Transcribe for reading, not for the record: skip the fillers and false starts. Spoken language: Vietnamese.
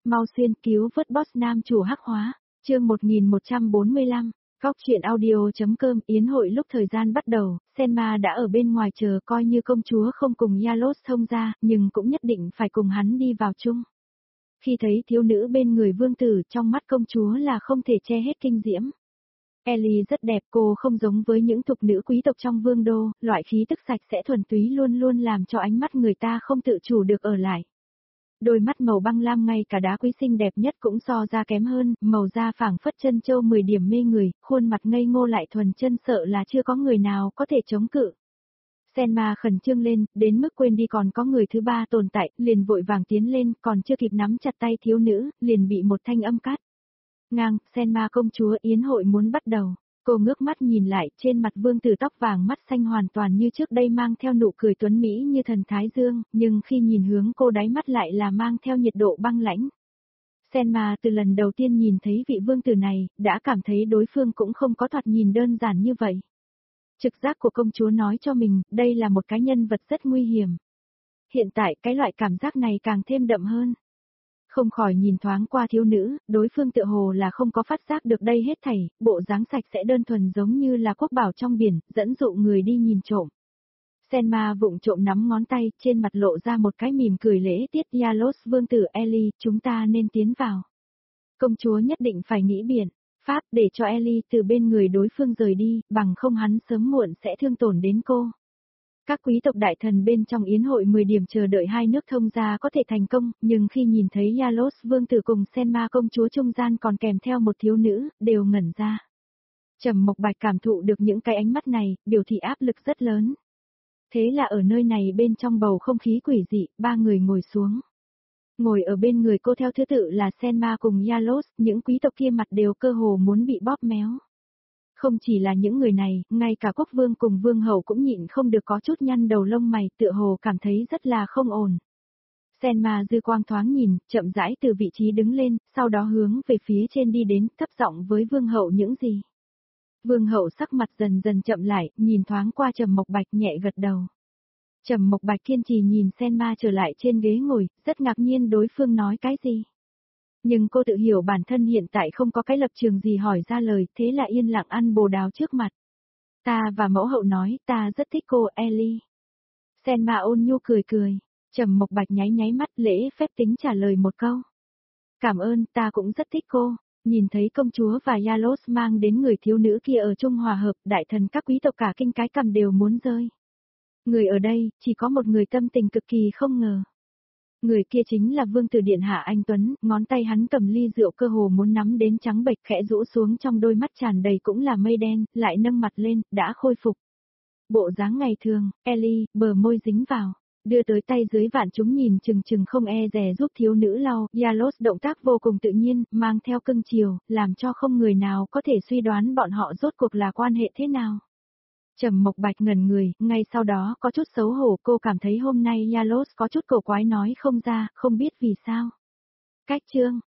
Mau xuyên cứu vớt boss nam chủ hắc hóa. Chương 1145. Góc truyện audio.com. Yến hội lúc thời gian bắt đầu, Senma đã ở bên ngoài chờ, coi như công chúa không cùng Yalos thông ra, nhưng cũng nhất định phải cùng hắn đi vào chung. Khi thấy thiếu nữ bên người vương tử, trong mắt công chúa là không thể che hết kinh diễm. Ellie rất đẹp, cô không giống với những thục nữ quý tộc trong vương đô, loại khí tức sạch sẽ thuần túy luôn luôn làm cho ánh mắt người ta không tự chủ được ở lại. Đôi mắt màu băng lam ngay cả đá quý xinh đẹp nhất cũng so ra kém hơn, màu da phảng phất chân châu 10 điểm mê người, khuôn mặt ngây ngô lại thuần chân, sợ là chưa có người nào có thể chống cự. Senma khẩn trương lên, đến mức quên đi còn có người thứ ba tồn tại, liền vội vàng tiến lên, còn chưa kịp nắm chặt tay thiếu nữ, liền bị một thanh âm cắt. Ngang, Senma công chúa, yến hội muốn bắt đầu. Cô ngước mắt nhìn lại, trên mặt vương tử tóc vàng mắt xanh hoàn toàn như trước đây mang theo nụ cười tuấn mỹ như thần thái dương, nhưng khi nhìn hướng cô đáy mắt lại là mang theo nhiệt độ băng lãnh. Senma từ lần đầu tiên nhìn thấy vị vương tử này, đã cảm thấy đối phương cũng không có thoạt nhìn đơn giản như vậy. Trực giác của công chúa nói cho mình, đây là một cái nhân vật rất nguy hiểm. Hiện tại cái loại cảm giác này càng thêm đậm hơn. Không khỏi nhìn thoáng qua thiếu nữ, đối phương tựa hồ là không có phát giác được đây hết thảy, bộ dáng sạch sẽ đơn thuần giống như là quốc bảo trong biển, dẫn dụ người đi nhìn trộm. Senma vụng trộm nắm ngón tay, trên mặt lộ ra một cái mỉm cười lễ tiết. Yalos vương tử, Ellie, chúng ta nên tiến vào. Công chúa nhất định phải nghĩ biện pháp để cho Ellie từ bên người đối phương rời đi, bằng không hắn sớm muộn sẽ thương tổn đến cô. Các quý tộc đại thần bên trong yến hội 10 điểm chờ đợi hai nước thông gia có thể thành công, nhưng khi nhìn thấy Yalos vương tử cùng Senma công chúa trung gian còn kèm theo một thiếu nữ, đều ngẩn ra. Trầm Mộc Bạch cảm thụ được những cái ánh mắt này, biểu thị áp lực rất lớn. Thế là ở nơi này bên trong bầu không khí quỷ dị, ba người ngồi xuống. Ngồi ở bên người cô theo thứ tự là Senma cùng Yalos, những quý tộc kia mặt đều cơ hồ muốn bị bóp méo. Không chỉ là những người này, ngay cả quốc vương cùng vương hậu cũng nhịn không được có chút nhăn đầu lông mày, tựa hồ cảm thấy rất là không ổn. Senma dư quang thoáng nhìn, chậm rãi từ vị trí đứng lên, sau đó hướng về phía trên đi đến, thấp giọng với vương hậu những gì. Vương hậu sắc mặt dần dần chậm lại, nhìn thoáng qua Trầm Mộc Bạch nhẹ gật đầu. Trầm Mộc Bạch kiên trì nhìn Senma trở lại trên ghế ngồi, rất ngạc nhiên đối phương nói cái gì. Nhưng cô tự hiểu bản thân hiện tại không có cái lập trường gì hỏi ra lời, thế là yên lặng ăn bồ đào trước mặt. Ta và mẫu hậu nói, ta rất thích cô, Ellie. Senma ôn nhu cười cười. Trầm Mộc Bạch nháy nháy mắt, lễ phép tính trả lời một câu. Cảm ơn, ta cũng rất thích cô. Nhìn thấy công chúa và Yalos mang đến người thiếu nữ kia ở chung hòa hợp, đại thần các quý tộc cả kinh cái cằm đều muốn rơi. Người ở đây, chỉ có một người tâm tình cực kỳ không ngờ. Người kia chính là vương tử điện hạ anh Tuấn, ngón tay hắn cầm ly rượu cơ hồ muốn nắm đến trắng bệch, khẽ rũ xuống, trong đôi mắt tràn đầy cũng là mây đen, lại nâng mặt lên, đã khôi phục. Bộ dáng ngày thường, Ellie, bờ môi dính vào, đưa tới tay dưới vạn chúng nhìn chừng chừng không e dè giúp thiếu nữ lau. Yalos động tác vô cùng tự nhiên, mang theo cưng chiều, làm cho không người nào có thể suy đoán bọn họ rốt cuộc là quan hệ thế nào. Trầm Mộc Bạch ngẩn người, ngay sau đó có chút xấu hổ, cô cảm thấy hôm nay Yalos có chút cổ quái nói không ra, không biết vì sao. Cách chương.